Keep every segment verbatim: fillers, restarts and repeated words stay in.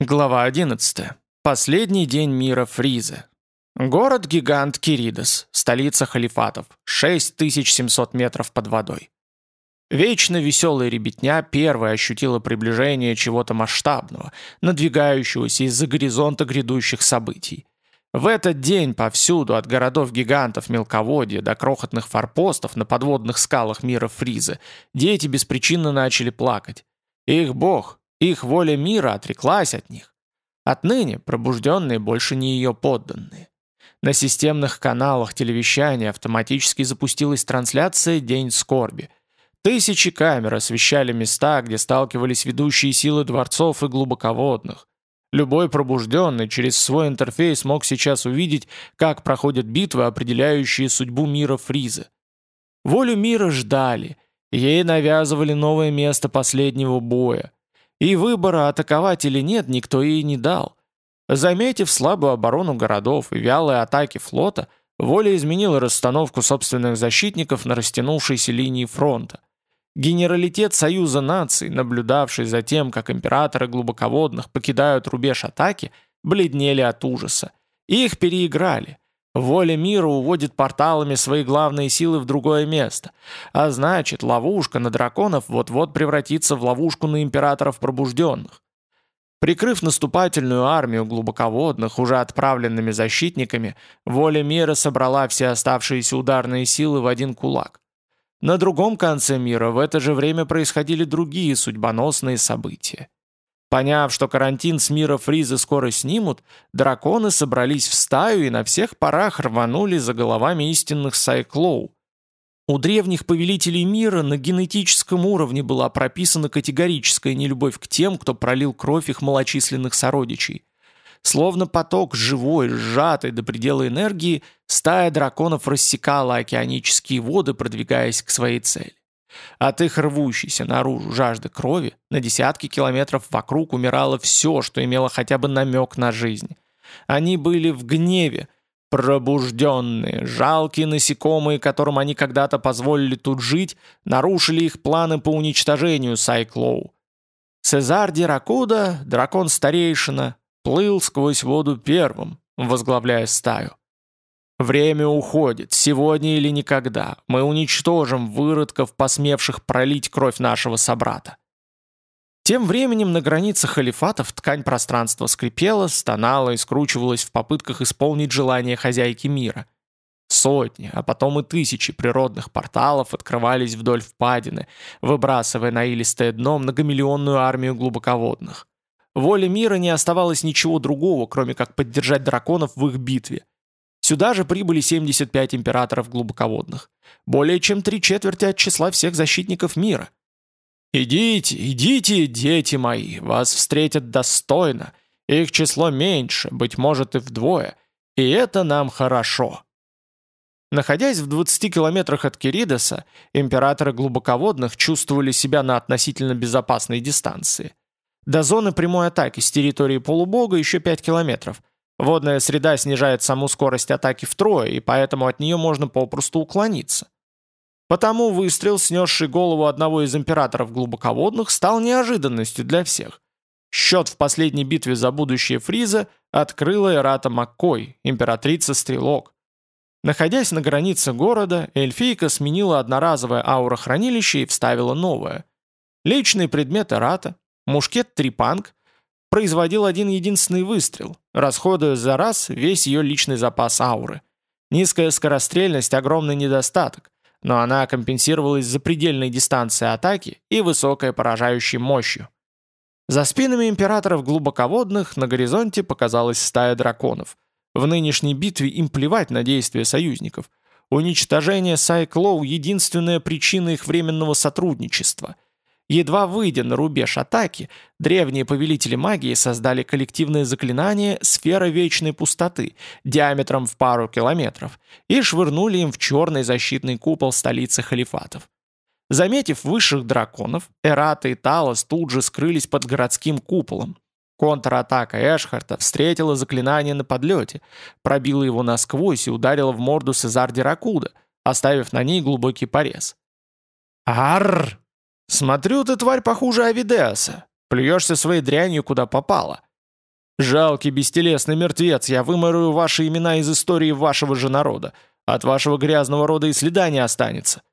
Глава одиннадцатая. Последний день мира Фриза. Город-гигант Киридос, столица халифатов, шесть тысяч семьсот метров под водой. Вечно веселая ребятня первая ощутила приближение чего-то масштабного, надвигающегося из-за горизонта грядущих событий. В этот день повсюду, от городов-гигантов мелководья до крохотных форпостов на подводных скалах мира Фриза, дети беспричинно начали плакать. Их бог, их воля мира отреклась от них. Отныне пробужденные больше не ее подданные. На системных каналах телевещания автоматически запустилась трансляция «День скорби». Тысячи камер освещали места, где сталкивались ведущие силы дворцов и глубоководных. Любой пробужденный через свой интерфейс мог сейчас увидеть, как проходят битвы, определяющие судьбу мира Фриза. Волю мира ждали, ей навязывали новое место последнего боя. И выбора, атаковать или нет, никто ей не дал. Заметив слабую оборону городов и вялые атаки флота, воля изменила расстановку собственных защитников на растянувшейся линии фронта. Генералитет Союза наций, наблюдавший за тем, как императоры глубоководных покидают рубеж атаки, бледнели от ужаса. Их переиграли. Воля мира уводит порталами свои главные силы в другое место. А значит, ловушка на драконов вот-вот превратится в ловушку на императоров пробужденных. Прикрыв наступательную армию глубоководных, уже отправленными защитниками, воля мира собрала все оставшиеся ударные силы в один кулак. На другом конце мира в это же время происходили другие судьбоносные события. Поняв, что карантин с мира Фриза скоро снимут, драконы собрались в стаю и на всех парах рванули за головами истинных Сайклоу. У древних повелителей мира на генетическом уровне была прописана категорическая нелюбовь к тем, кто пролил кровь их малочисленных сородичей. Словно поток живой, сжатой до предела энергии, стая драконов рассекала океанические воды, продвигаясь к своей цели. От их рвущейся наружу жажды крови на десятки километров вокруг умирало все, что имело хотя бы намек на жизнь. Они были в гневе, пробужденные, жалкие насекомые, которым они когда-то позволили тут жить, нарушили их планы по уничтожению Сайклоу. Сезар Ди Ракуда, дракон-старейшина, плыл сквозь воду первым, возглавляя стаю. Время уходит, сегодня или никогда. Мы уничтожим выродков, посмевших пролить кровь нашего собрата. Тем временем на границах халифатов ткань пространства скрипела, стонала и скручивалась в попытках исполнить желание хозяйки мира. Сотни, а потом и тысячи природных порталов открывались вдоль впадины, выбрасывая на илистое дно многомиллионную армию глубоководных. Воле мира не оставалось ничего другого, кроме как поддержать драконов в их битве. Сюда же прибыли семьдесят пять императоров глубоководных. Более чем три четверти от числа всех защитников мира. «Идите, идите, дети мои, вас встретят достойно. Их число меньше, быть может и вдвое. И это нам хорошо». Находясь в двадцати километрах от Киридоса, императоры глубоководных чувствовали себя на относительно безопасной дистанции. До зоны прямой атаки с территории полубога еще пять километров. Водная среда снижает саму скорость атаки втрое, и поэтому от нее можно попросту уклониться. Потому выстрел, снесший голову одного из императоров глубоководных, стал неожиданностью для всех. Счет в последней битве за будущее Фриза открыла Эрата Маккой, императрица-стрелок. Находясь на границе города, эльфийка сменила одноразовое аурохранилище и вставила новое. Личный предмет Эрата, мушкет Трипанг, производил один единственный выстрел, расходуя за раз весь ее личный запас ауры. Низкая скорострельность – огромный недостаток, но она компенсировалась запредельной дистанцией атаки и высокой поражающей мощью. За спинами императоров глубоководных на горизонте показалась стая драконов. В нынешней битве им плевать на действия союзников. Уничтожение Сайклоу – единственная причина их временного сотрудничества – Едва выйдя на рубеж атаки, древние повелители магии создали коллективное заклинание «Сфера вечной пустоты» диаметром в пару километров и швырнули им в черный защитный купол столицы халифатов. Заметив высших драконов, Эрата и Талос тут же скрылись под городским куполом. Контратака Эшхарта встретила заклинание на подлете, пробила его насквозь и ударила в морду Сезар Ди Ракуда, оставив на ней глубокий порез. «Арррр! Смотрю, ты, тварь, похуже Авидеаса. Плюешься своей дрянью, куда попало». «Жалкий бестелесный мертвец, я вымараю ваши имена из истории вашего же народа. От вашего грязного рода и следа не останется».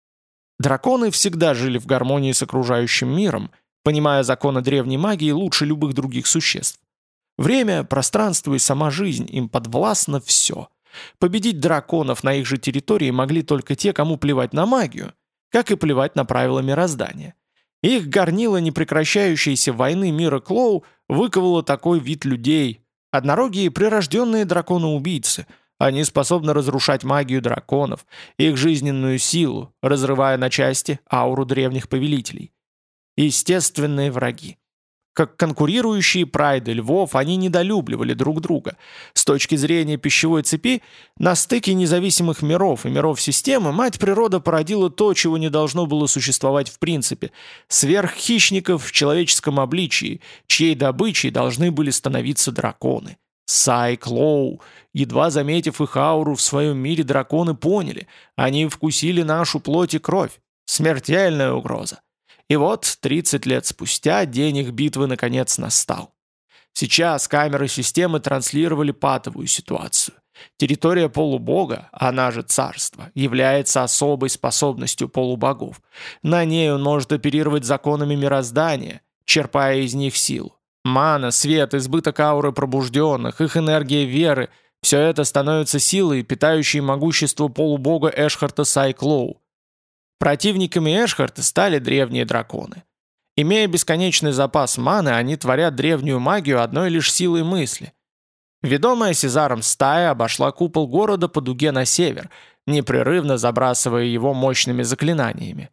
Драконы всегда жили в гармонии с окружающим миром, понимая законы древней магии лучше любых других существ. Время, пространство и сама жизнь им подвластно все. Победить драконов на их же территории могли только те, кому плевать на магию, как и плевать на правила мироздания. Их горнило непрекращающейся войны мира Клоу выковало такой вид людей. Однорогие прирожденные драконы-убийцы. Они способны разрушать магию драконов, их жизненную силу, разрывая на части ауру древних повелителей. Естественные враги. Как конкурирующие прайды львов, они недолюбливали друг друга. С точки зрения пищевой цепи, на стыке независимых миров и миров системы мать природа породила то, чего не должно было существовать в принципе. Сверххищников в человеческом обличии, чьей добычей должны были становиться драконы. Сай-Клоу. Едва заметив их ауру в своем мире, драконы поняли. Они вкусили нашу плоть и кровь. Смертельная угроза. И вот, тридцать лет спустя, день их битвы наконец настал. Сейчас камеры системы транслировали патовую ситуацию. Территория полубога, она же царство, является особой способностью полубогов. На ней он может оперировать законами мироздания, черпая из них силу. Мана, свет, избыток ауры пробужденных, их энергия веры – все это становится силой, питающей могущество полубога Эшхарта Сай-Клоу. Противниками Эшхарта стали древние драконы. Имея бесконечный запас маны, они творят древнюю магию одной лишь силой мысли. Ведомая Сезаром стая обошла купол города по дуге на север, непрерывно забрасывая его мощными заклинаниями.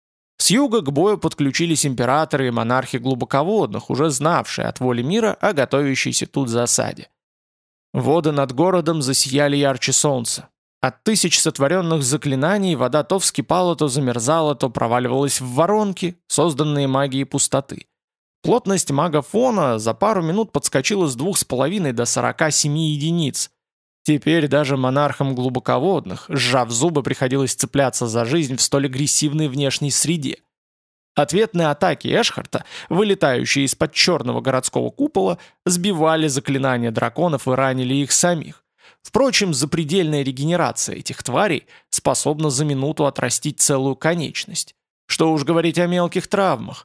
С юга к бою подключились императоры и монархи глубоководных, уже знавшие от воли мира о готовящейся тут засаде. Воды над городом засияли ярче солнца. От тысяч сотворенных заклинаний вода то вскипала, то замерзала, то проваливалась в воронки, созданные магией пустоты. Плотность мага-фона за пару минут подскочила с двух с половиной до сорока семи единиц. Теперь даже монархам глубоководных, сжав зубы, приходилось цепляться за жизнь в столь агрессивной внешней среде. Ответные атаки Эшхарта, вылетающие из-под черного городского купола, сбивали заклинания драконов и ранили их самих. Впрочем, запредельная регенерация этих тварей способна за минуту отрастить целую конечность. Что уж говорить о мелких травмах.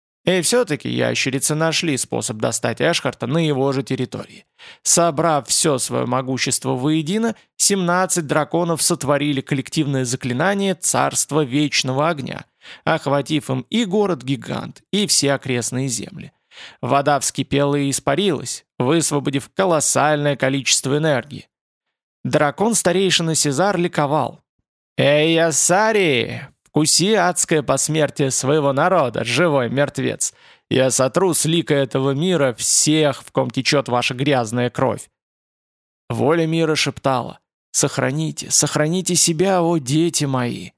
И все-таки ящерицы нашли способ достать Эшхарта на его же территории. Собрав все свое могущество воедино, семнадцать драконов сотворили коллективное заклинание «Царство Вечного Огня», охватив им и город-гигант, и все окрестные земли. Вода вскипела и испарилась, высвободив колоссальное количество энергии. Дракон-старейшина Сезар ликовал. «Эй, Ясари! Вкуси адское посмертие своего народа, живой мертвец! Я сотру с лика этого мира всех, в ком течет ваша грязная кровь!» Воля мира шептала: «Сохраните, сохраните себя, о дети мои!»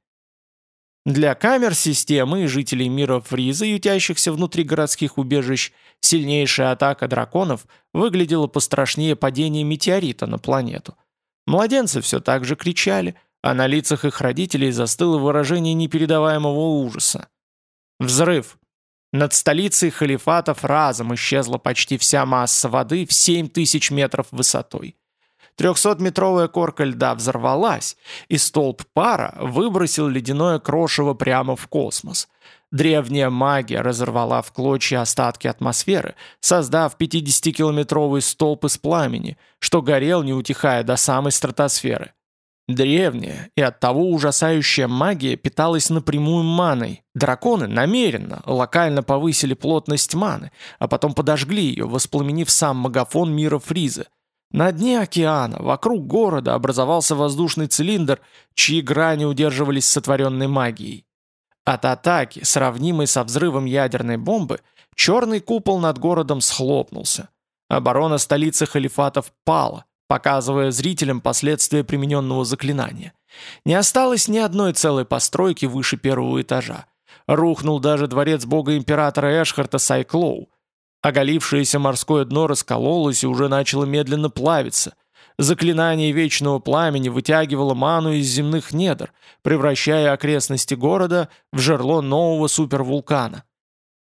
Для камер системы и жителей мира Фриза, ютящихся внутри городских убежищ, сильнейшая атака драконов выглядела пострашнее падения метеорита на планету. Младенцы все так же кричали, а на лицах их родителей застыло выражение непередаваемого ужаса. Взрыв. Над столицей халифатов разом исчезла почти вся масса воды в семь тысяч метров высотой. Трехсотметровая корка льда взорвалась, и столб пара выбросил ледяное крошево прямо в космос. Древняя магия разорвала в клочья остатки атмосферы, создав пятидесятикилометровый столб из пламени, что горел, не утихая до самой стратосферы. Древняя и оттого ужасающая магия питалась напрямую маной. Драконы намеренно, локально повысили плотность маны, а потом подожгли ее, воспламенив сам магафон мира Фриза. На дне океана, вокруг города, образовался воздушный цилиндр, чьи грани удерживались сотворенной магией. От атаки, сравнимой со взрывом ядерной бомбы, черный купол над городом схлопнулся. Оборона столицы халифатов пала, показывая зрителям последствия примененного заклинания. Не осталось ни одной целой постройки выше первого этажа. Рухнул даже дворец бога-императора Эшхарта Сай-Клоу. Оголившееся морское дно раскололось и уже начало медленно плавиться. Заклинание вечного пламени вытягивало ману из земных недр, превращая окрестности города в жерло нового супервулкана.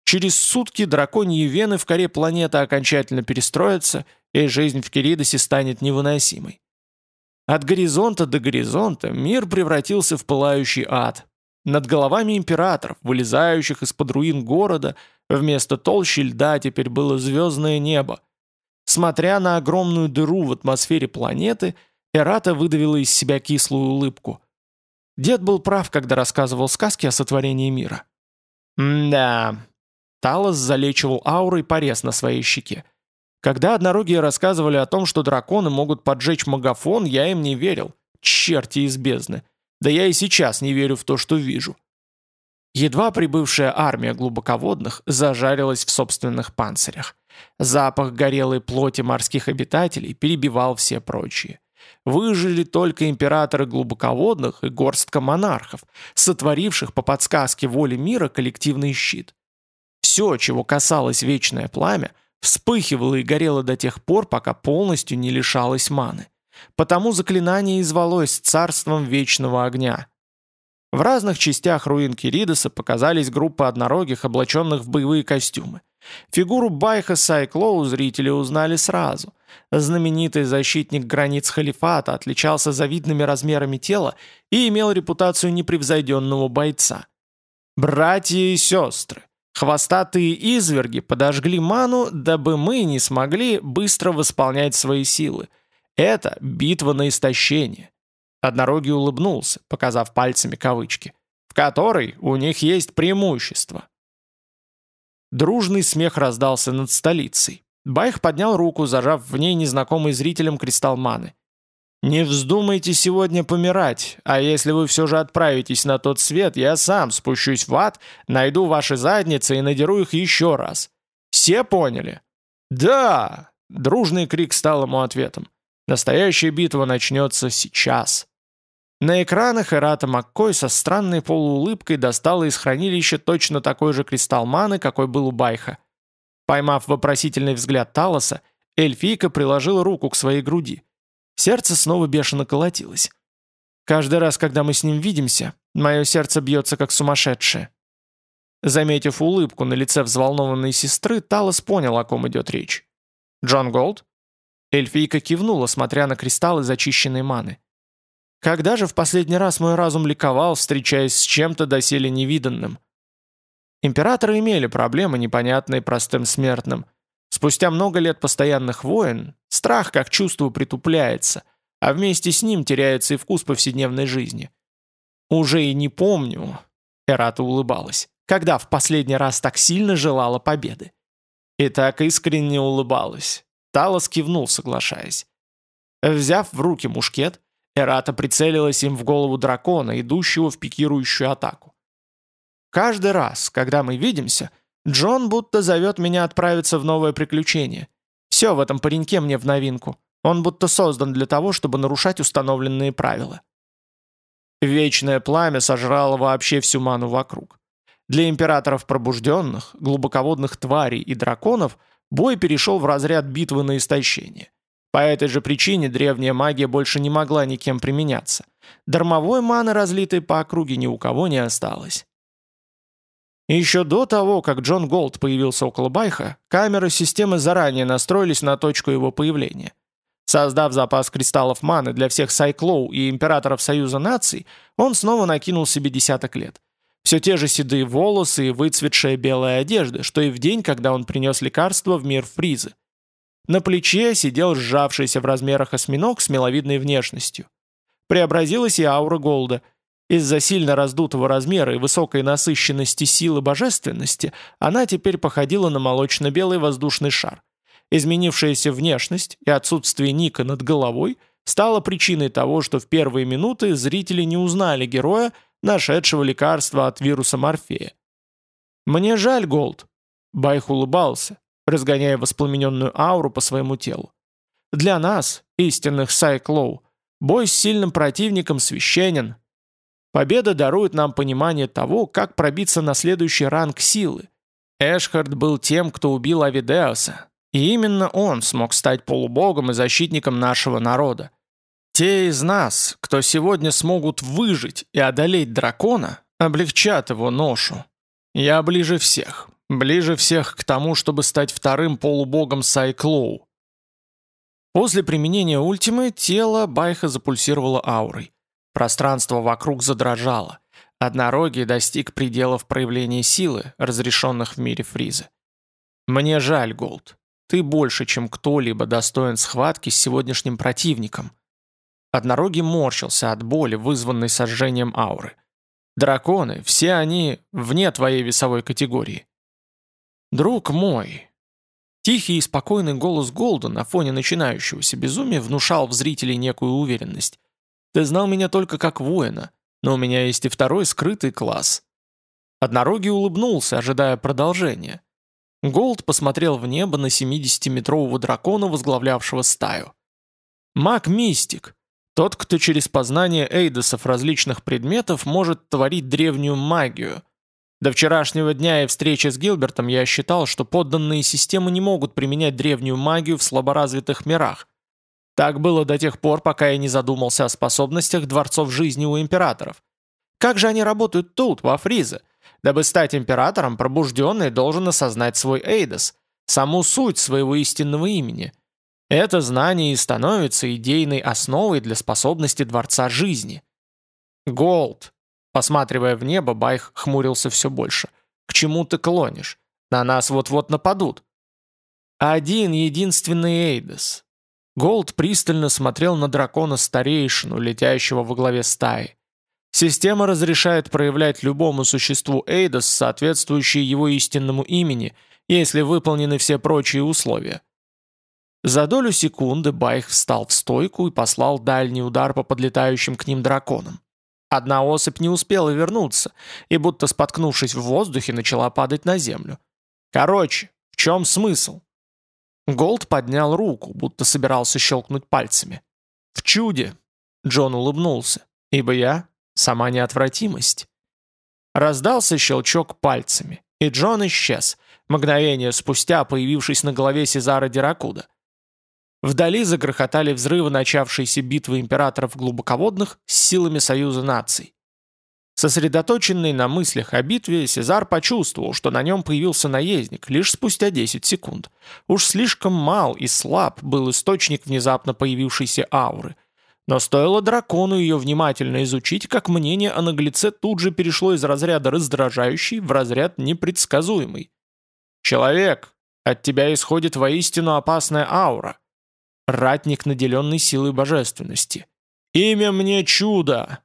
Через сутки драконьи вены в коре планеты окончательно перестроятся, и жизнь в Киридосе станет невыносимой. От горизонта до горизонта мир превратился в пылающий ад. Над головами императоров, вылезающих из-под руин города, вместо толщи льда теперь было звездное небо. Смотря на огромную дыру в атмосфере планеты, Эрата выдавила из себя кислую улыбку. Дед был прав, когда рассказывал сказки о сотворении мира. М-да. Талос залечивал аурой порез на своей щеке. Когда однорогие рассказывали о том, что драконы могут поджечь магафон, я им не верил. Черти из бездны. Да я и сейчас не верю в то, что вижу. Едва прибывшая армия глубоководных зажарилась в собственных панцирях. Запах горелой плоти морских обитателей перебивал все прочие. Выжили только императоры глубоководных и горстка монархов, сотворивших по подсказке воли мира коллективный щит. Все, чего касалось вечное пламя, вспыхивало и горело до тех пор, пока полностью не лишалось маны. Потому заклинание и звалось царством вечного огня. В разных частях руин Киридоса показались группы однорогих, облаченных в боевые костюмы. Фигуру Байха Сайклоу зрители узнали сразу. Знаменитый защитник границ халифата отличался завидными размерами тела и имел репутацию непревзойденного бойца. Братья и сестры, хвостатые изверги подожгли ману, дабы мы не смогли быстро восполнять свои силы. Это битва на истощение. Однорогий улыбнулся, показав пальцами кавычки, в которой у них есть преимущество. Дружный смех раздался над столицей. Байх поднял руку, зажав в ней незнакомый зрителям кристалл маны. «Не вздумайте сегодня помирать, а если вы все же отправитесь на тот свет, я сам спущусь в ад, найду ваши задницы и надеру их еще раз. Все поняли?» «Да!» — дружный крик стал ему ответом. «Настоящая битва начнется сейчас». На экранах Эрата Маккой со странной полуулыбкой достала из хранилища точно такой же кристалл маны, какой был у Байха. Поймав вопросительный взгляд Талоса, эльфийка приложила руку к своей груди. Сердце снова бешено колотилось. «Каждый раз, когда мы с ним видимся, мое сердце бьется как сумасшедшее». Заметив улыбку на лице взволнованной сестры, Талос понял, о ком идет речь. «Джон Голд?» Эльфийка кивнула, смотря на кристаллы зачищенной маны. Когда же в последний раз мой разум ликовал, встречаясь с чем-то доселе невиданным? Императоры имели проблемы, непонятные простым смертным. Спустя много лет постоянных войн, страх как чувство притупляется, а вместе с ним теряется и вкус повседневной жизни. «Уже и не помню», — Эрата улыбалась, «когда в последний раз так сильно желала победы». И так искренне улыбалась. Талос кивнул, соглашаясь. Взяв в руки мушкет, Эрата прицелилась им в голову дракона, идущего в пикирующую атаку. «Каждый раз, когда мы видимся, Джон будто зовет меня отправиться в новое приключение. Все в этом пареньке мне в новинку. Он будто создан для того, чтобы нарушать установленные правила». Вечное пламя сожрало вообще всю ману вокруг. Для императоров пробужденных, глубоководных тварей и драконов бой перешел в разряд битвы на истощение. По этой же причине древняя магия больше не могла никем применяться. Дармовой маны, разлитой по округе, ни у кого не осталось. И еще до того, как Джон Голд появился около Байха, камеры системы заранее настроились на точку его появления. Создав запас кристаллов маны для всех Сайклоу и императоров Союза наций, он снова накинул себе десяток лет. Все те же седые волосы и выцветшая белая одежда, что и в день, когда он принес лекарство в мир Фризы. На плече сидел сжавшийся в размерах осьминог с миловидной внешностью. Преобразилась и аура Голда. Из-за сильно раздутого размера и высокой насыщенности силы божественности она теперь походила на молочно-белый воздушный шар. Изменившаяся внешность и отсутствие ника над головой стало причиной того, что в первые минуты зрители не узнали героя, нашедшего лекарство от вируса Морфея. «Мне жаль, Голд», — Байх улыбался, разгоняя воспламененную ауру по своему телу. «Для нас, истинных Сайклоу, бой с сильным противником священен. Победа дарует нам понимание того, как пробиться на следующий ранг силы. Эшхард был тем, кто убил Авидеоса, и именно он смог стать полубогом и защитником нашего народа. Те из нас, кто сегодня смогут выжить и одолеть дракона, облегчат его ношу. Я ближе всех. Ближе всех к тому, чтобы стать вторым полубогом Сайклоу. После применения ультимы тело Байха запульсировало аурой. Пространство вокруг задрожало. Однорогий достиг пределов проявления силы, разрешенных в мире Фриза. «Мне жаль, Голд. Ты больше, чем кто-либо достоин схватки с сегодняшним противником». Однорогий морщился от боли, вызванной сожжением ауры. «Драконы, все они вне твоей весовой категории». «Друг мой». Тихий и спокойный голос Голда на фоне начинающегося безумия внушал в зрителей некую уверенность. «Ты знал меня только как воина, но у меня есть и второй скрытый класс». Однорогий улыбнулся, ожидая продолжения. Голд посмотрел в небо на семидесятиметрового дракона, возглавлявшего стаю. Маг-мистик. Тот, кто через познание эйдосов различных предметов может творить древнюю магию. До вчерашнего дня и встречи с Гилбертом я считал, что подданные системы не могут применять древнюю магию в слаборазвитых мирах. Так было до тех пор, пока я не задумался о способностях дворцов жизни у императоров. Как же они работают тут, во Фризе? Дабы стать императором, пробужденный должен осознать свой эйдос, саму суть своего истинного имени. Это знание и становится идейной основой для способности Дворца Жизни. Голд. Посматривая в небо, Байх хмурился все больше. К чему ты клонишь? На нас вот-вот нападут. Один единственный эйдос. Голд пристально смотрел на дракона-старейшину, летящего во главе стаи. Система разрешает проявлять любому существу эйдос, соответствующие его истинному имени, если выполнены все прочие условия. За долю секунды Байх встал в стойку и послал дальний удар по подлетающим к ним драконам. Одна особь не успела вернуться, и будто споткнувшись в воздухе, начала падать на землю. Короче, в чем смысл? Голд поднял руку, будто собирался щелкнуть пальцами. «В чуде!» — Джон улыбнулся. «Ибо я — сама неотвратимость». Раздался щелчок пальцами, и Джон исчез, мгновение спустя появившись на голове Сезара Диракуда. Вдали загрохотали взрывы начавшейся битвы императоров глубоководных с силами Союза наций. Сосредоточенный на мыслях о битве, Сезар почувствовал, что на нем появился наездник лишь спустя десять секунд. Уж слишком мал и слаб был источник внезапно появившейся ауры. Но стоило дракону ее внимательно изучить, как мнение о наглеце тут же перешло из разряда раздражающий в разряд непредсказуемый. «Человек, от тебя исходит воистину опасная аура. Ратник, наделенный силой божественности. Имя мне чудо!»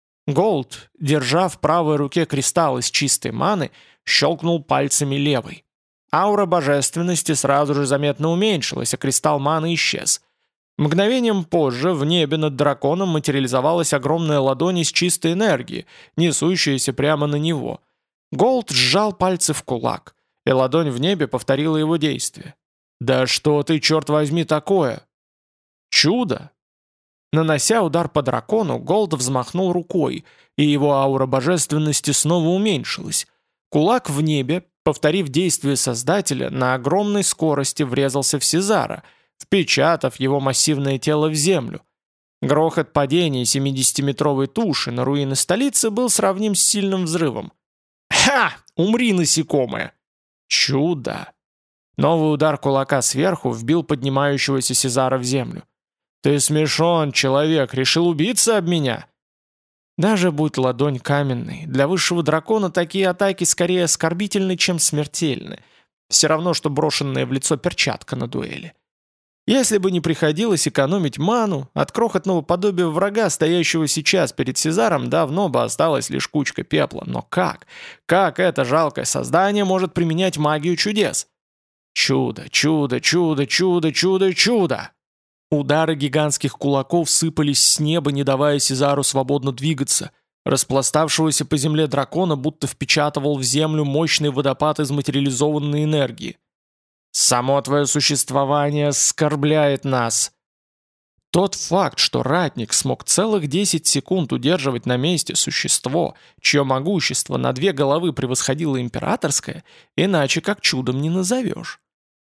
Голд, держа в правой руке кристалл из чистой маны, щелкнул пальцами левой. Аура божественности сразу же заметно уменьшилась, а кристалл маны исчез. Мгновением позже в небе над драконом материализовалась огромная ладонь из чистой энергии, несущаяся прямо на него. Голд сжал пальцы в кулак, и ладонь в небе повторила его действие. «Да что ты, черт возьми, такое?» «Чудо!» Нанося удар по дракону, Голд взмахнул рукой, и его аура божественности снова уменьшилась. Кулак в небе, повторив действие Создателя, на огромной скорости врезался в Сезара, впечатав его массивное тело в землю. Грохот падения семидесятиметровой туши на руины столицы был сравним с сильным взрывом. «Ха! Умри, насекомое!» «Чудо!» Новый удар кулака сверху вбил поднимающегося Сезара в землю. «Ты смешон, человек, решил убиться об меня?» Даже будь ладонь каменной, для высшего дракона такие атаки скорее оскорбительны, чем смертельны. Все равно, что брошенная в лицо перчатка на дуэли. Если бы не приходилось экономить ману, от крохотного подобия врага, стоящего сейчас перед Сезаром, давно бы осталась лишь кучка пепла. Но как? Как это жалкое создание может применять магию чудес? Чудо, чудо, чудо, чудо, чудо, чудо! Удары гигантских кулаков сыпались с неба, не давая Сезару свободно двигаться. Распластавшегося по земле дракона будто впечатывал в землю мощный водопад из материализованной энергии. «Само твое существование оскорбляет нас!» Тот факт, что ратник смог целых десять секунд удерживать на месте существо, чье могущество на две головы превосходило императорское, иначе как чудом не назовешь.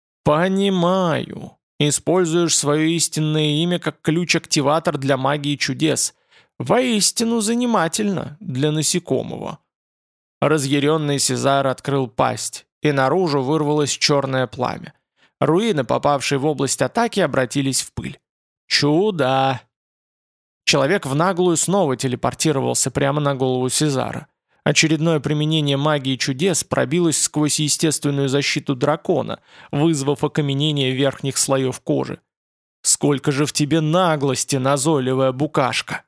«Понимаю. Используешь свое истинное имя как ключ-активатор для магии чудес. Воистину занимательно для насекомого». Разъяренный Сезар открыл пасть, и наружу вырвалось черное пламя. Руины, попавшие в область атаки, обратились в пыль. Чудо! Человек в наглую снова телепортировался прямо на голову Сезара. Очередное применение магии чудес пробилось сквозь естественную защиту дракона, вызвав окаменение верхних слоев кожи. «Сколько же в тебе наглости, назойливая букашка!»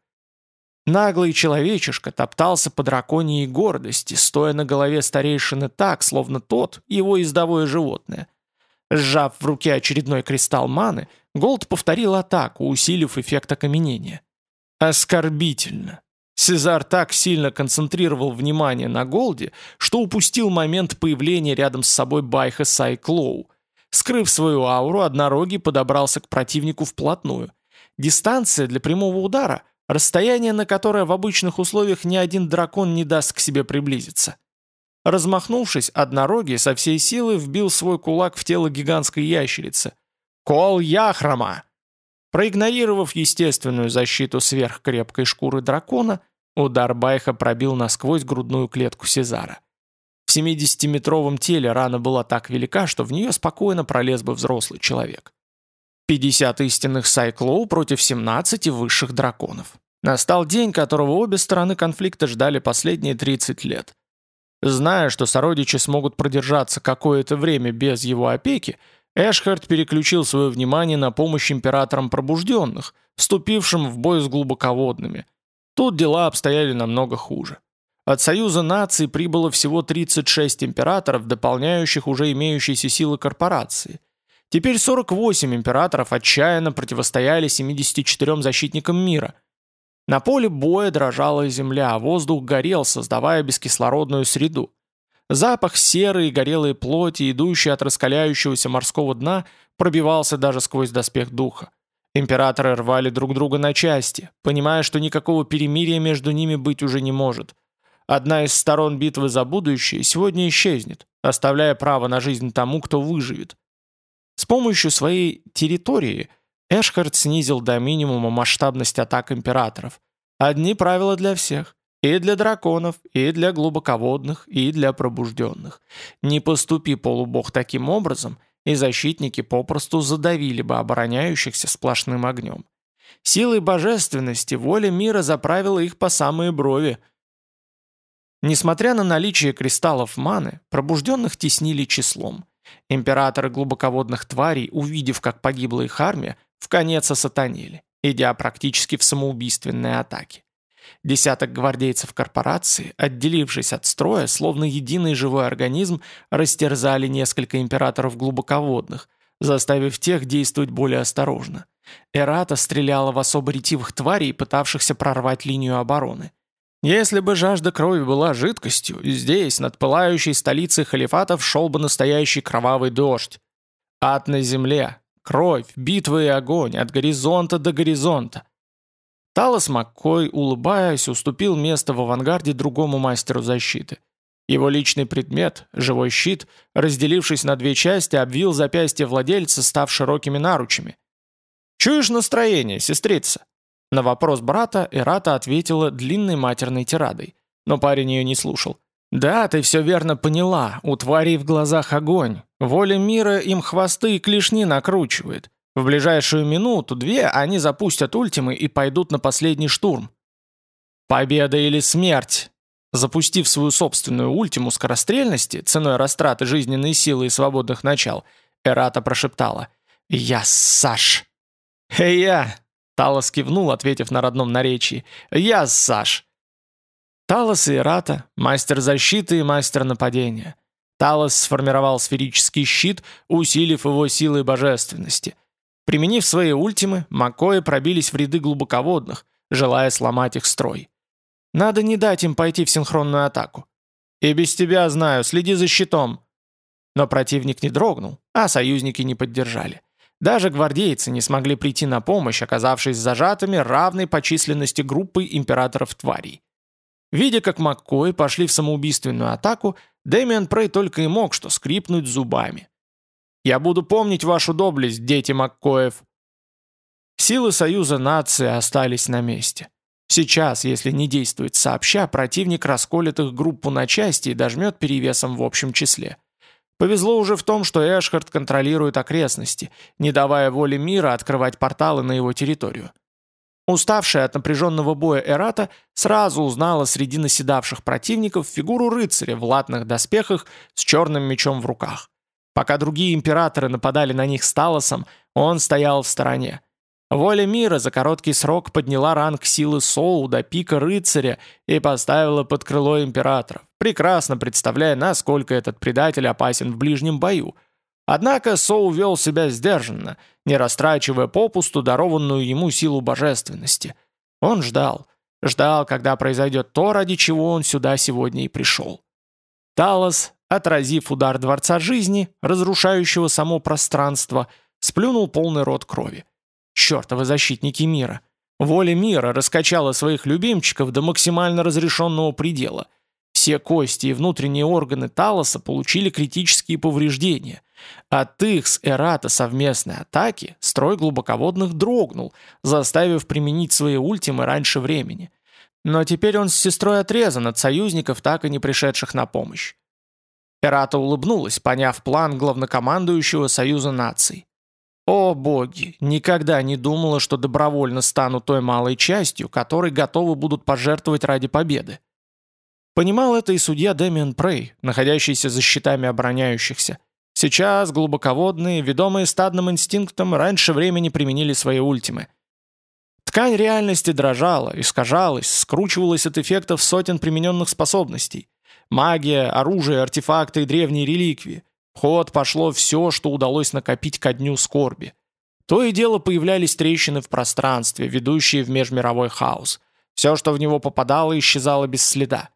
Наглый человечишка топтался по драконьей гордости, стоя на голове старейшины так, словно тот его ездовое животное. Сжав в руке очередной кристалл маны, Голд повторил атаку, усилив эффект окаменения. Оскорбительно. Сезар так сильно концентрировал внимание на Голде, что упустил момент появления рядом с собой Байха Сайклоу. Скрыв свою ауру, однорогий подобрался к противнику вплотную. Дистанция для прямого удара – расстояние, на которое в обычных условиях ни один дракон не даст к себе приблизиться. Размахнувшись, однорогий со всей силы вбил свой кулак в тело гигантской ящерицы. «Кол Яхрама!» Проигнорировав естественную защиту сверхкрепкой шкуры дракона, удар Байха пробил насквозь грудную клетку Сезара. В семидесятиметровом теле рана была так велика, что в нее спокойно пролез бы взрослый человек. пятьдесят истинных Сайклоу против семнадцати высших драконов. Настал день, которого обе стороны конфликта ждали последние тридцать лет. Зная, что сородичи смогут продержаться какое-то время без его опеки, Эшхард переключил свое внимание на помощь императорам пробужденных, вступившим в бой с глубоководными. Тут дела обстояли намного хуже. От Союза наций прибыло всего тридцать шесть императоров, дополняющих уже имеющиеся силы корпорации. Теперь сорок восемь императоров отчаянно противостояли семидесяти четырем защитникам мира. На поле боя дрожала земля, а воздух горел, создавая бескислородную среду. Запах серой и горелой плоти, идущий от раскаляющегося морского дна, пробивался даже сквозь доспех духа. Императоры рвали друг друга на части, понимая, что никакого перемирия между ними быть уже не может. Одна из сторон битвы за будущее сегодня исчезнет, оставляя право на жизнь тому, кто выживет. С помощью своей территории Эшхард снизил до минимума масштабность атак императоров. Одни правила для всех. И для драконов, и для глубоководных, и для пробужденных. Не поступи полубог таким образом, и защитники попросту задавили бы обороняющихся сплошным огнем. Силой божественности воля мира заправила их по самые брови. Несмотря на наличие кристаллов маны, пробужденных теснили числом. Императоры глубоководных тварей, увидев, как погибла их армия, вконец осатанели, идя практически в самоубийственные атаки. Десяток гвардейцев корпорации, отделившись от строя, словно единый живой организм, растерзали несколько императоров глубоководных, заставив тех действовать более осторожно. Эрата стреляла в особо ретивых тварей, пытавшихся прорвать линию обороны. Если бы жажда крови была жидкостью, здесь, над пылающей столицей халифатов, шел бы настоящий кровавый дождь. Ад на земле, кровь, битва и огонь, от горизонта до горизонта. Талос Маккой, улыбаясь, уступил место в авангарде другому мастеру защиты. Его личный предмет, живой щит, разделившись на две части, обвил запястье владельца, став широкими наручами. «Чуешь настроение, сестрица?» На вопрос брата Эрата ответила длинной матерной тирадой, но парень ее не слушал. «Да, ты все верно поняла, у тварей в глазах огонь. Воля мира им хвосты и клешни накручивает. В ближайшую минуту-две они запустят ультимы и пойдут на последний штурм. Победа или смерть!» Запустив свою собственную ультиму скорострельности, ценой растраты жизненной силы и свободных начал, Эрата прошептала «Я Саш!» «Эй, я!» Талос кивнул, ответив на родном наречии «Я Саш!» Талос и Эрата, мастер защиты и мастер нападения. Талос сформировал сферический щит, усилив его силой божественности. Применив свои ультимы, Маккои пробились в ряды глубоководных, желая сломать их строй. Надо не дать им пойти в синхронную атаку. «И без тебя знаю, следи за щитом!» Но противник не дрогнул, а союзники не поддержали. Даже гвардейцы не смогли прийти на помощь, оказавшись зажатыми равной по численности группой императоров-тварей. Видя, как Маккои пошли в самоубийственную атаку, Дэмиан Прей только и мог что скрипнуть зубами. «Я буду помнить вашу доблесть, дети Маккоев!» Силы Союза нации остались на месте. Сейчас, если не действовать сообща, противник расколет их группу на части и дожмет перевесом в общем числе. Повезло уже в том, что Эшхард контролирует окрестности, не давая воли мира открывать порталы на его территорию. Уставшая от напряженного боя Эрата сразу узнала среди наседавших противников фигуру рыцаря в латных доспехах с черным мечом в руках. Пока другие императоры нападали на них с Талосом, он стоял в стороне. Воля мира за короткий срок подняла ранг силы Соу до пика рыцаря и поставила под крыло императоров, прекрасно представляя, насколько этот предатель опасен в ближнем бою. Однако Соу вел себя сдержанно, не растрачивая попусту дарованную ему силу божественности. Он ждал. Ждал, когда произойдет то, ради чего он сюда сегодня и пришел. Талос, отразив удар Дворца Жизни, разрушающего само пространство, сплюнул полный рот крови. Чертовы защитники мира. Воля мира раскачала своих любимчиков до максимально разрешенного предела. Все кости и внутренние органы Талоса получили критические повреждения. От их с Эрата совместной атаки строй глубоководных дрогнул, заставив применить свои ультимы раньше времени. Но теперь он с сестрой отрезан от союзников, так и не пришедших на помощь. Эрата улыбнулась, поняв план главнокомандующего Союза наций. О боги, никогда не думала, что добровольно стану той малой частью, которой готовы будут пожертвовать ради победы. Понимал это и судья Дэмиан Прей, находящийся за щитами обороняющихся. Сейчас глубоководные, ведомые стадным инстинктом, раньше времени применили свои ультимы. Ткань реальности дрожала, искажалась, скручивалась от эффектов сотен примененных способностей. Магия, оружие, артефакты и древние реликвии. В ход пошло все, что удалось накопить ко дню скорби. То и дело появлялись трещины в пространстве, ведущие в межмировой хаос. Все, что в него попадало, исчезало без следа.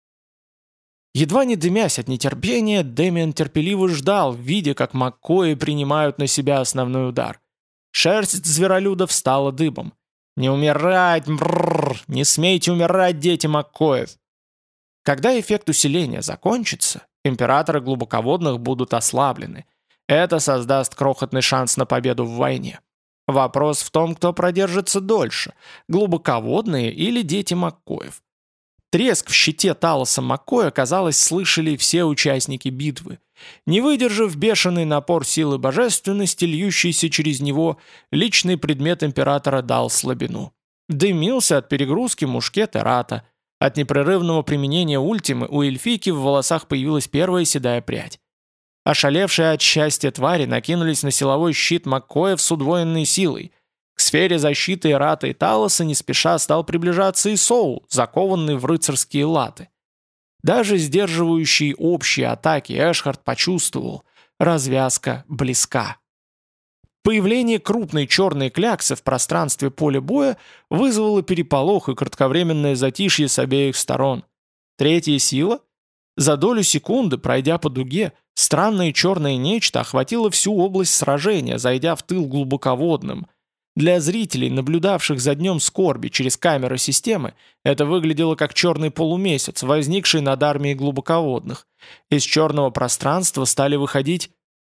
Едва не дымясь от нетерпения, Дэмиан терпеливо ждал, видя, как Маккои принимают на себя основной удар. Шерсть зверолюда встала дыбом. «Не умирать! Мрррр! Не смейте умирать, дети Маккоев!» Когда эффект усиления закончится, императоры глубоководных будут ослаблены. Это создаст крохотный шанс на победу в войне. Вопрос в том, кто продержится дольше – глубоководные или дети Маккоев. Треск в щите Талоса Маккоя, казалось, слышали все участники битвы. Не выдержав бешеный напор силы божественности, льющейся через него, личный предмет императора дал слабину. Дымился от перегрузки мушкет Эрата. От непрерывного применения ультимы у эльфийки в волосах появилась первая седая прядь. Ошалевшие от счастья твари накинулись на силовой щит Маккоев с удвоенной силой. К сфере защиты Эрата и Талоса не спеша стал приближаться и Соул, закованный в рыцарские латы. Даже сдерживающий общие атаки Эшхард почувствовал – развязка близка. Появление крупной черной кляксы в пространстве поля боя вызвало переполох и кратковременное затишье с обеих сторон. Третья сила? За долю секунды, пройдя по дуге, странное черное нечто охватило всю область сражения, зайдя в тыл глубоководным. Для зрителей, наблюдавших за днем скорби через камеры системы, это выглядело как черный полумесяц, возникший над армией глубоководных. Из черного пространства стали выходить...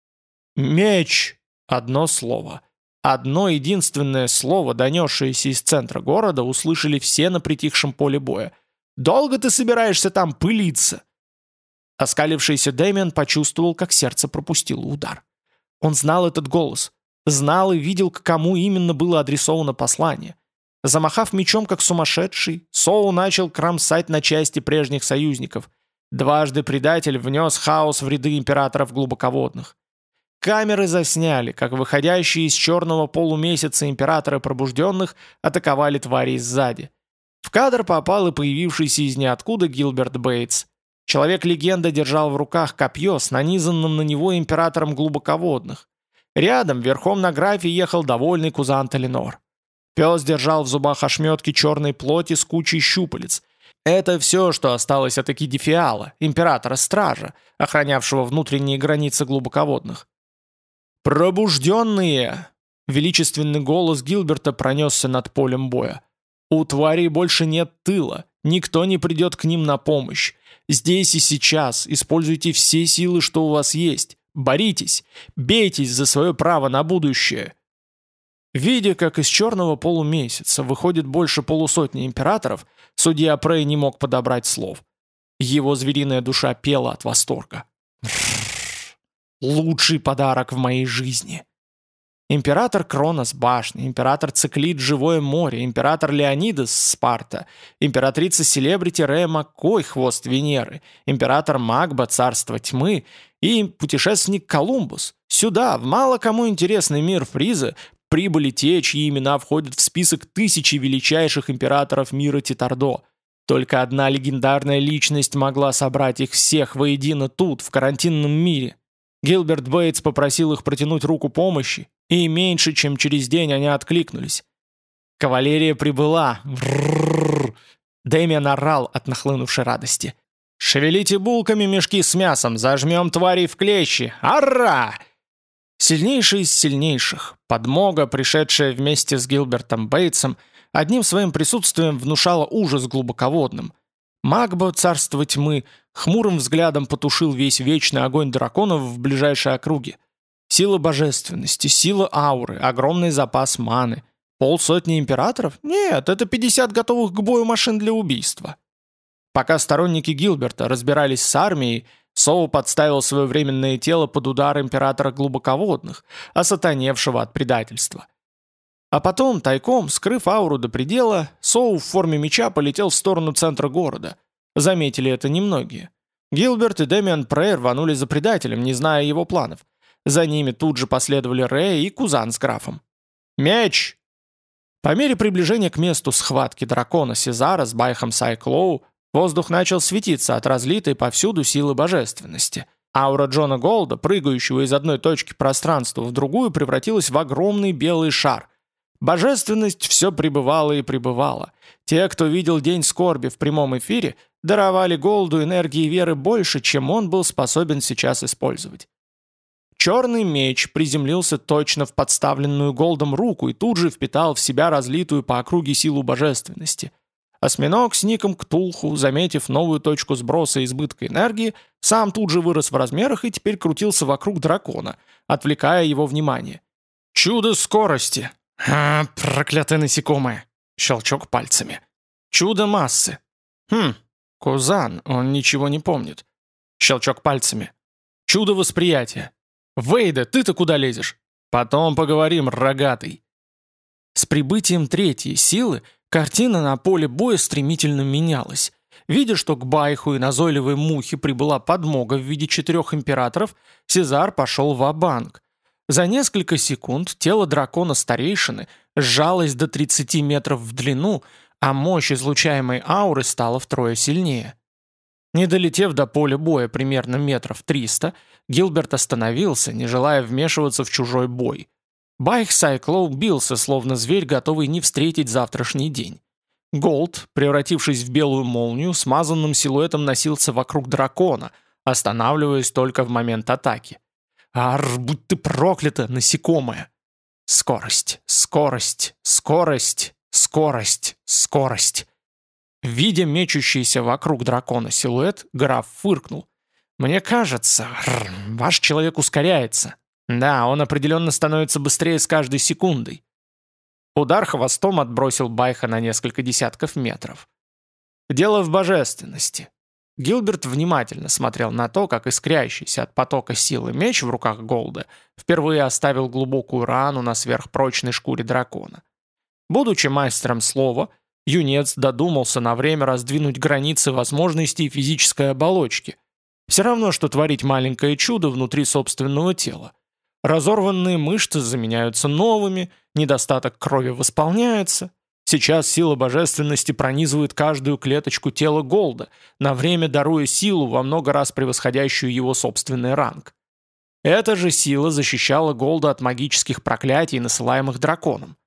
Меч! Одно слово. Одно единственное слово, донесшееся из центра города, услышали все на притихшем поле боя. «Долго ты собираешься там пылиться?» Оскалившийся Дэмиан почувствовал, как сердце пропустило удар. Он знал этот голос. Знал и видел, к кому именно было адресовано послание. Замахав мечом, как сумасшедший, Соу начал кромсать на части прежних союзников. Дважды предатель внес хаос в ряды императоров глубоководных. Камеры засняли, как выходящие из черного полумесяца императоры пробужденных атаковали тварей сзади. В кадр попал и появившийся из ниоткуда Гилберт Бейтс. Человек-легенда держал в руках копье с нанизанным на него императором глубоководных. Рядом, верхом на графе, ехал довольный кузан Талинор. Пес держал в зубах ошметки черной плоти с кучей щупалец. Это все, что осталось от Экидифиала, императора-стража, охранявшего внутренние границы глубоководных. «Пробужденные!» — величественный голос Гилберта пронесся над полем боя. «У тварей больше нет тыла, никто не придет к ним на помощь. Здесь и сейчас используйте все силы, что у вас есть. Боритесь, бейтесь за свое право на будущее». Видя, как из черного полумесяца выходит больше полусотни императоров, судья Прей не мог подобрать слов. Его звериная душа пела от восторга. Лучший подарок в моей жизни. Император Кронос башни, император Циклид живое море, император Леонидас Спарта, императрица Селебрити Рея Маккой хвост Венеры, император Магба царство тьмы и путешественник Колумбус. Сюда, в мало кому интересный мир Фриза, прибыли те, чьи имена входят в список тысячи величайших императоров мира Титардо. Только одна легендарная личность могла собрать их всех воедино тут, в карантинном мире. Гилберт Бейтс попросил их протянуть руку помощи, и меньше, чем через день они откликнулись. Кавалерия прибыла. Дэмиан орал от нахлынувшей радости. «Шевелите булками мешки с мясом, зажмем тварей в клещи! Ара!» Сильнейший из сильнейших, подмога, пришедшая вместе с Гилбертом Бейтсом, одним своим присутствием внушала ужас глубоководным. Магба, царство тьмы, хмурым взглядом потушил весь вечный огонь драконов в ближайшей округе. Сила божественности, сила ауры, огромный запас маны. Полсотни императоров? Нет, это пятьдесят готовых к бою машин для убийства. Пока сторонники Гилберта разбирались с армией, Соу подставил свое временное тело под удар императора глубоководных, осатаневшего от предательства. А потом, тайком, скрыв ауру до предела, Соу в форме меча полетел в сторону центра города. Заметили это немногие. Гилберт и Дэмиан Прей рванули за предателем, не зная его планов. За ними тут же последовали Рэй и Кузан с графом. «Меч!» По мере приближения к месту схватки дракона Сезара с Байхом Сайклоу, воздух начал светиться от разлитой повсюду силы божественности. Аура Джона Голда, прыгающего из одной точки пространства в другую, превратилась в огромный белый шар. Божественность все пребывала и пребывала. Те, кто видел День скорби в прямом эфире, даровали Голду энергии веры больше, чем он был способен сейчас использовать. Черный меч приземлился точно в подставленную Голдом руку и тут же впитал в себя разлитую по округе силу божественности. Осьминог с ником Ктулху, заметив новую точку сброса избытка энергии, сам тут же вырос в размерах и теперь крутился вокруг дракона, отвлекая его внимание. «Чудо скорости!» «А, проклятое насекомое!» Щелчок пальцами. «Чудо массы!» «Хм, Кузан, он ничего не помнит!» Щелчок пальцами. «Чудо восприятия!» «Вейда, ты-то куда лезешь?» «Потом поговорим, рогатый!» С прибытием третьей силы картина на поле боя стремительно менялась. Видя, что к Байху и назойливой мухе прибыла подмога в виде четырех императоров, Сезар пошел ва-банк. За несколько секунд тело дракона-старейшины сжалось до тридцати метров в длину, а мощь излучаемой ауры стала втрое сильнее. Не долетев до поля боя примерно метров триста, Гилберт остановился, не желая вмешиваться в чужой бой. Байх Сайклоу бился, словно зверь, готовый не встретить завтрашний день. Голд, превратившись в белую молнию, смазанным силуэтом носился вокруг дракона, останавливаясь только в момент атаки. «Ар, будь ты проклята, насекомое!» Скорость, скорость, скорость, скорость, скорость. Видя мечущийся вокруг дракона силуэт, граф фыркнул. «Мне кажется, ваш человек ускоряется. Да, он определенно становится быстрее с каждой секундой». Удар хвостом отбросил Байха на несколько десятков метров. Дело в божественности. Гилберт внимательно смотрел на то, как искрящийся от потока силы меч в руках Голда впервые оставил глубокую рану на сверхпрочной шкуре дракона. Будучи мастером слова, юнец додумался на время раздвинуть границы возможностей физической оболочки. Все равно, что творить маленькое чудо внутри собственного тела. Разорванные мышцы заменяются новыми, недостаток крови восполняется. Сейчас сила божественности пронизывает каждую клеточку тела Голда, на время даруя силу, во много раз превосходящую его собственный ранг. Эта же сила защищала Голда от магических проклятий, насылаемых драконом.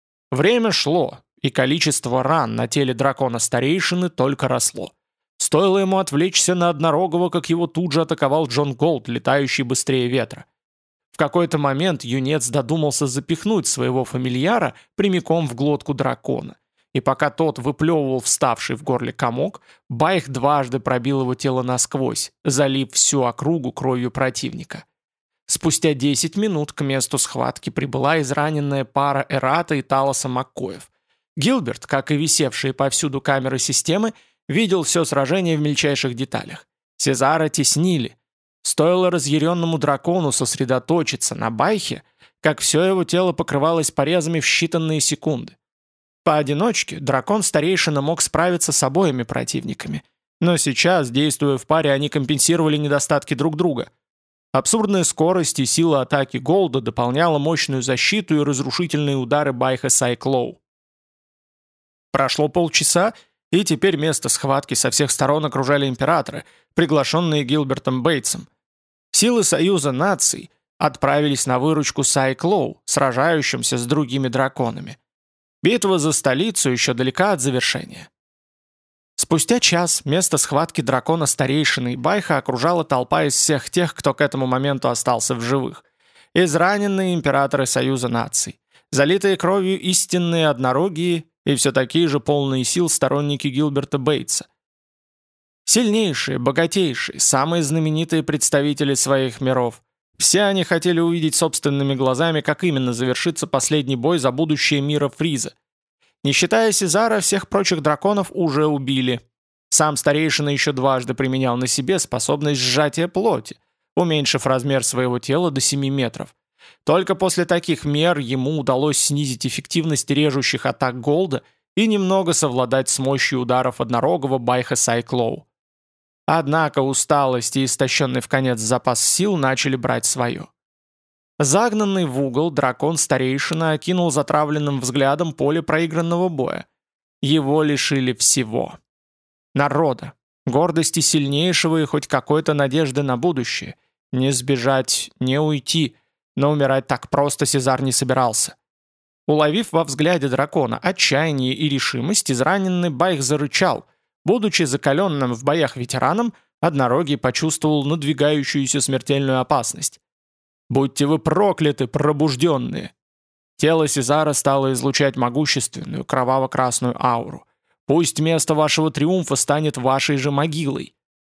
Время шло, и количество ран на теле дракона-старейшины только росло. Стоило ему отвлечься на однорогого, как его тут же атаковал Джон Голд, летающий быстрее ветра. В какой-то момент юнец додумался запихнуть своего фамильяра прямиком в глотку дракона. И пока тот выплевывал вставший в горле комок, Байх дважды пробил его тело насквозь, залив всю округу кровью противника. Спустя десять минут к месту схватки прибыла израненная пара Эрата и Талоса Маккоев. Гилберт, как и висевшие повсюду камеры системы, видел все сражение в мельчайших деталях. Сезара теснили. Стоило разъяренному дракону сосредоточиться на Байхе, как все его тело покрывалось порезами в считанные секунды. Поодиночке дракон-старейшина мог справиться с обоими противниками, но сейчас, действуя в паре, они компенсировали недостатки друг друга. Абсурдная скорость и сила атаки Голда дополняла мощную защиту и разрушительные удары Байха Сайклоу. Прошло полчаса, и теперь место схватки со всех сторон окружали императоры, приглашенные Гилбертом Бейтсом. Силы Союза наций отправились на выручку Сайклоу, сражающимся с другими драконами. Битва за столицу еще далека от завершения. Спустя час место схватки дракона-старейшины и Байха окружала толпа из всех тех, кто к этому моменту остался в живых. Израненные императоры Союза наций, залитые кровью истинные однорогие и все такие же полные сил сторонники Гилберта Бейтса. Сильнейшие, богатейшие, самые знаменитые представители своих миров. Все они хотели увидеть собственными глазами, как именно завершится последний бой за будущее мира Фриза. Не считая Сезара, всех прочих драконов уже убили. Сам старейшина еще дважды применял на себе способность сжатия плоти, уменьшив размер своего тела до семи метров. Только после таких мер ему удалось снизить эффективность режущих атак Голда и немного совладать с мощью ударов однорогого Байха Сайклоу. Однако усталость и истощенный вконец запас сил начали брать свое. Загнанный в угол дракон-старейшина окинул затравленным взглядом поле проигранного боя. Его лишили всего. Народа, гордости сильнейшего и хоть какой-то надежды на будущее. Не сбежать, не уйти, но умирать так просто Сезар не собирался. Уловив во взгляде дракона отчаяние и решимость, израненный Байх зарычал. Будучи закаленным в боях ветераном, однорогий почувствовал надвигающуюся смертельную опасность. «Будьте вы прокляты, пробужденные!» Тело Сезара стало излучать могущественную кроваво-красную ауру. «Пусть место вашего триумфа станет вашей же могилой!»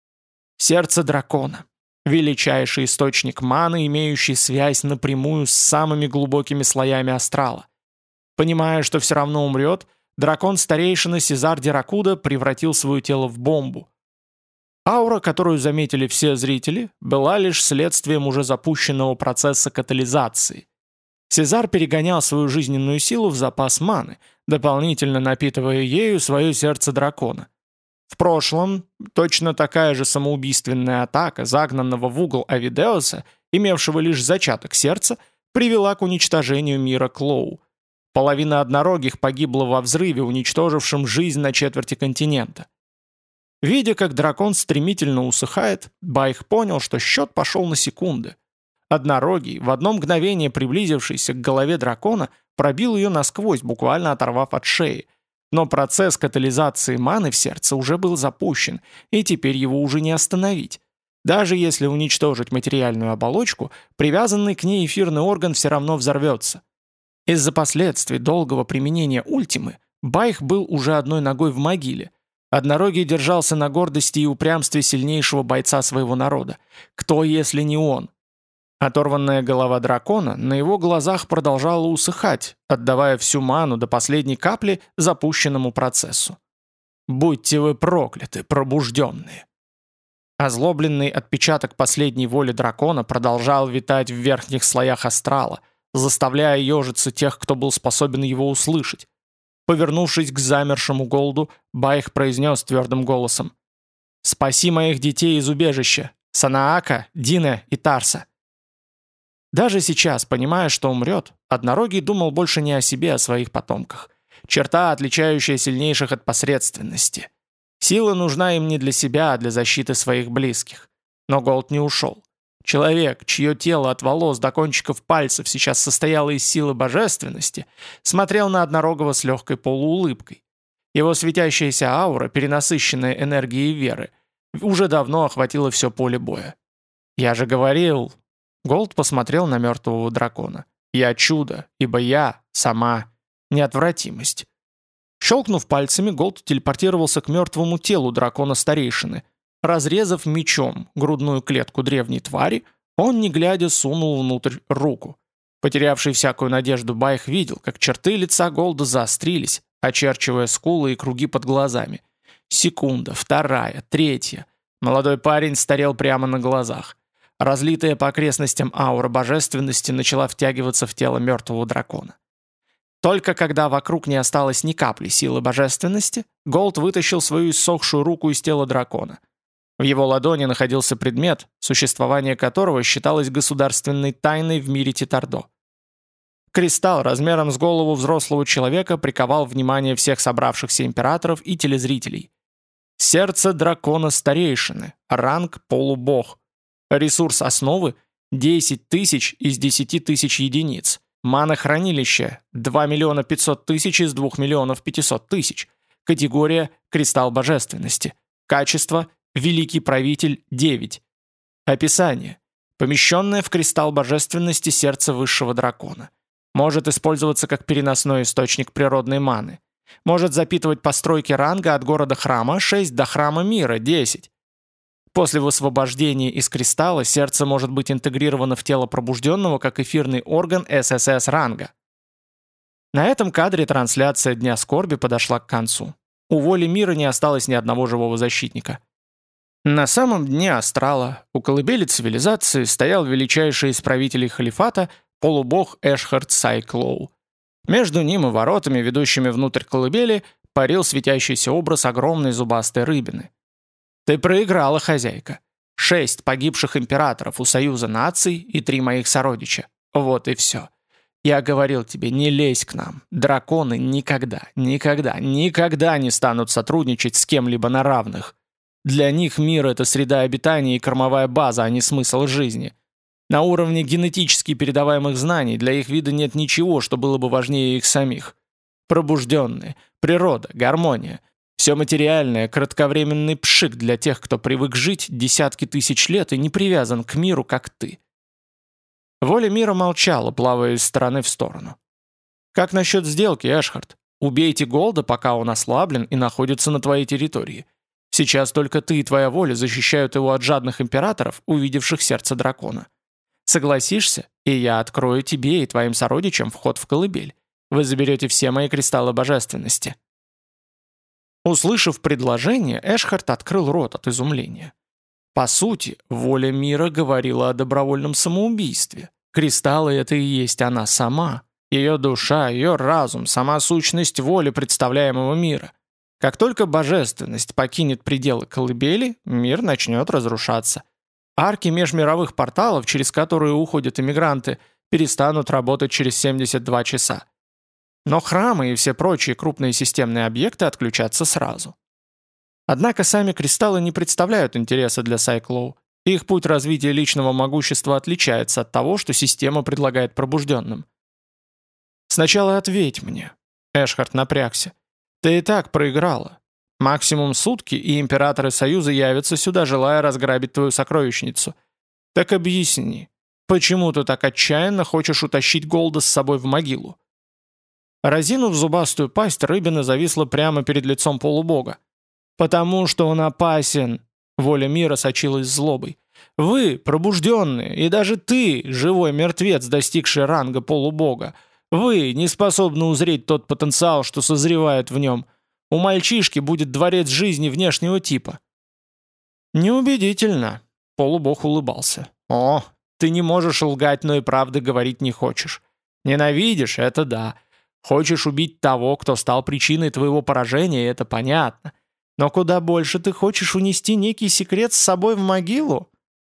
Сердце дракона. Величайший источник маны, имеющий связь напрямую с самыми глубокими слоями астрала. Понимая, что все равно умрет, дракон-старейшина Сезар Диракуда превратил свое тело в бомбу. Аура, которую заметили все зрители, была лишь следствием уже запущенного процесса катализации. Сезар перегонял свою жизненную силу в запас маны, дополнительно напитывая ею свое сердце дракона. В прошлом точно такая же самоубийственная атака загнанного в угол Авидеуса, имевшего лишь зачаток сердца, привела к уничтожению мира Клоу. Половина однорогих погибла во взрыве, уничтожившем жизнь на четверти континента. Видя, как дракон стремительно усыхает, Байх понял, что счет пошел на секунды. Однорогий, в одно мгновение приблизившийся к голове дракона, пробил ее насквозь, буквально оторвав от шеи. Но процесс катализации маны в сердце уже был запущен, и теперь его уже не остановить. Даже если уничтожить материальную оболочку, привязанный к ней эфирный орган все равно взорвется. Из-за последствий долгого применения ультимы Байх был уже одной ногой в могиле. Однорогий держался на гордости и упрямстве сильнейшего бойца своего народа. Кто, если не он? Оторванная голова дракона на его глазах продолжала усыхать, отдавая всю ману до последней капли запущенному процессу. «Будьте вы прокляты, пробужденные!» Озлобленный отпечаток последней воли дракона продолжал витать в верхних слоях астрала, заставляя ежиться тех, кто был способен его услышать. Повернувшись к замершему Голду, Байх произнес твердым голосом: «Спаси моих детей из убежища, Санаака, Дина и Тарса». Даже сейчас, понимая, что умрет, Однорогий думал больше не о себе, а о своих потомках. Черта, отличающая сильнейших от посредственности. Сила нужна им не для себя, а для защиты своих близких. Но Голд не ушел. Человек, чье тело от волос до кончиков пальцев сейчас состояло из силы божественности, смотрел на Однорогого с легкой полуулыбкой. Его светящаяся аура, перенасыщенная энергией веры, уже давно охватила все поле боя. «Я же говорил...» Голд посмотрел на мертвого дракона. «Я чудо, ибо я сама неотвратимость». Щелкнув пальцами, Голд телепортировался к мертвому телу дракона-старейшины. Разрезав мечом грудную клетку древней твари, он, не глядя, сунул внутрь руку. Потерявший всякую надежду Байх видел, как черты лица Голда заострились, очерчивая скулы и круги под глазами. Секунда, вторая, третья. Молодой парень старел прямо на глазах. Разлитая по окрестностям аура божественности начала втягиваться в тело мертвого дракона. Только когда вокруг не осталось ни капли силы божественности, Голд вытащил свою иссохшую руку из тела дракона. В его ладони находился предмет, существование которого считалось государственной тайной в мире Титардо. Кристалл размером с голову взрослого человека приковал внимание всех собравшихся императоров и телезрителей. Сердце дракона старейшины, ранг полубог. Ресурс основы – десять тысяч из десяти тысяч единиц. Мана-хранилище – два миллиона пятьсот тысяч из двух миллионов пятисот тысяч. Категория – кристалл божественности. Качество – великий правитель девять. Описание. Помещенное в кристалл божественности сердце высшего дракона. Может использоваться как переносной источник природной маны. Может запитывать постройки ранга от города-храма шесть до храма мира десять. После высвобождения из кристалла сердце может быть интегрировано в тело пробужденного как эфирный орган эс эс эс ранга. На этом кадре трансляция Дня Скорби подошла к концу. У воли мира не осталось ни одного живого защитника. На самом дне астрала, у колыбели цивилизации, стоял величайший из правителей халифата, полубог Эшхард Сайклоу. Между ним и воротами, ведущими внутрь колыбели, парил светящийся образ огромной зубастой рыбины. «Ты проиграла, хозяйка. Шесть погибших императоров у Союза наций и три моих сородича. Вот и все. Я говорил тебе, не лезь к нам. Драконы никогда, никогда, никогда не станут сотрудничать с кем-либо на равных. Для них мир — это среда обитания и кормовая база, а не смысл жизни. На уровне генетически передаваемых знаний для их вида нет ничего, что было бы важнее их самих. Пробужденные, природа, гармония. Все материальное — кратковременный пшик для тех, кто привык жить десятки тысяч лет и не привязан к миру, как ты». Воля мира молчала, плавая из стороны в сторону. «Как насчет сделки, Эшхард? Убейте Голда, пока он ослаблен и находится на твоей территории. Сейчас только ты и твоя воля защищают его от жадных императоров, увидевших сердце дракона. Согласишься, и я открою тебе и твоим сородичам вход в колыбель. Вы заберете все мои кристаллы божественности». Услышав предложение, Эшхард открыл рот от изумления. По сути, воля мира говорила о добровольном самоубийстве. Кристаллы — это и есть она сама. Ее душа, ее разум, сама сущность воли представляемого мира. Как только божественность покинет пределы колыбели, мир начнет разрушаться. Арки межмировых порталов, через которые уходят иммигранты, перестанут работать через семьдесят два часа. Но храмы и все прочие крупные системные объекты отключатся сразу. Однако сами кристаллы не представляют интереса для Сайклоу. Их путь развития личного могущества отличается от того, что система предлагает пробужденным. «Сначала ответь мне», — Эшхард напрягся. «Ты и так проиграла. Максимум сутки, и императоры Союза явятся сюда, желая разграбить твою сокровищницу. Так объясни, почему ты так отчаянно хочешь утащить Голда с собой в могилу?» Разинув зубастую пасть, рыбина зависла прямо перед лицом полубога. «Потому что он опасен!» Воля мира сочилась злобой. «Вы, пробужденные, и даже ты, живой мертвец, достигший ранга полубога, вы не способны узреть тот потенциал, что созревает в нем. У мальчишки будет дворец жизни внешнего типа». «Неубедительно», — полубог улыбался. «О, ты не можешь лгать, но и правды говорить не хочешь. Ненавидишь — это да. Хочешь убить того, кто стал причиной твоего поражения, это понятно. Но куда больше ты хочешь унести некий секрет с собой в могилу?»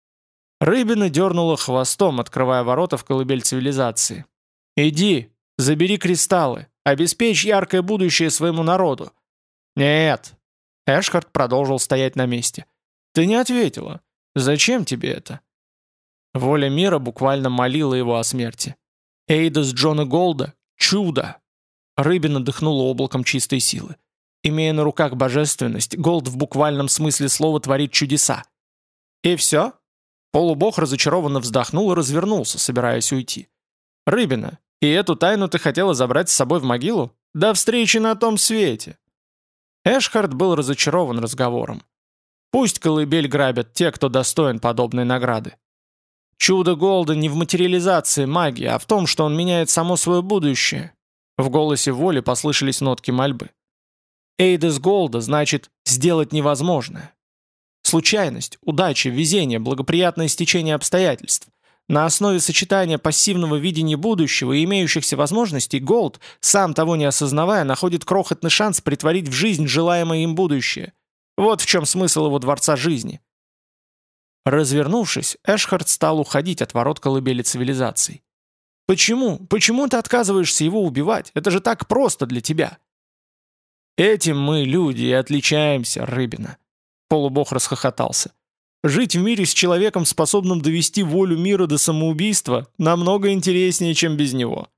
Рыбина дернула хвостом, открывая ворота в колыбель цивилизации. «Иди, забери кристаллы, обеспечь яркое будущее своему народу». «Нет». Эшхард продолжил стоять на месте. «Ты не ответила. Зачем тебе это?» Воля мира буквально молила его о смерти. Эйдос Джона Голда — чудо. Рыбина дыхнула облаком чистой силы. Имея на руках божественность, Голд в буквальном смысле слова творит чудеса. «И все?» Полубог разочарованно вздохнул и развернулся, собираясь уйти. «Рыбина, и эту тайну ты хотела забрать с собой в могилу? До встречи на том свете!» Эшхард был разочарован разговором. Пусть колыбель грабят те, кто достоин подобной награды. Чудо Голда не в материализации магии, а в том, что он меняет само свое будущее. В голосе воли послышались нотки мольбы. Эйдос Голда значит «сделать невозможное». Случайность, удача, везение, благоприятное стечение обстоятельств. На основе сочетания пассивного видения будущего и имеющихся возможностей Голд, сам того не осознавая, находит крохотный шанс притворить в жизнь желаемое им будущее. Вот в чем смысл его дворца жизни. Развернувшись, Эшхард стал уходить от ворот колыбели цивилизаций. «Почему? Почему ты отказываешься его убивать? Это же так просто для тебя!» «Этим мы, люди, и отличаемся, Рыбина!» Полубог расхохотался. «Жить в мире с человеком, способным довести волю мира до самоубийства, намного интереснее, чем без него.